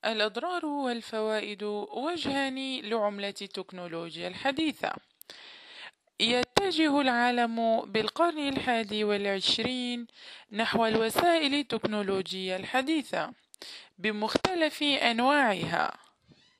الأضرار والفوائد وجهان لعملة التكنولوجيا الحديثة. يتجه العالم بالقرن 21 نحو الوسائل التكنولوجية الحديثة بمختلف أنواعها،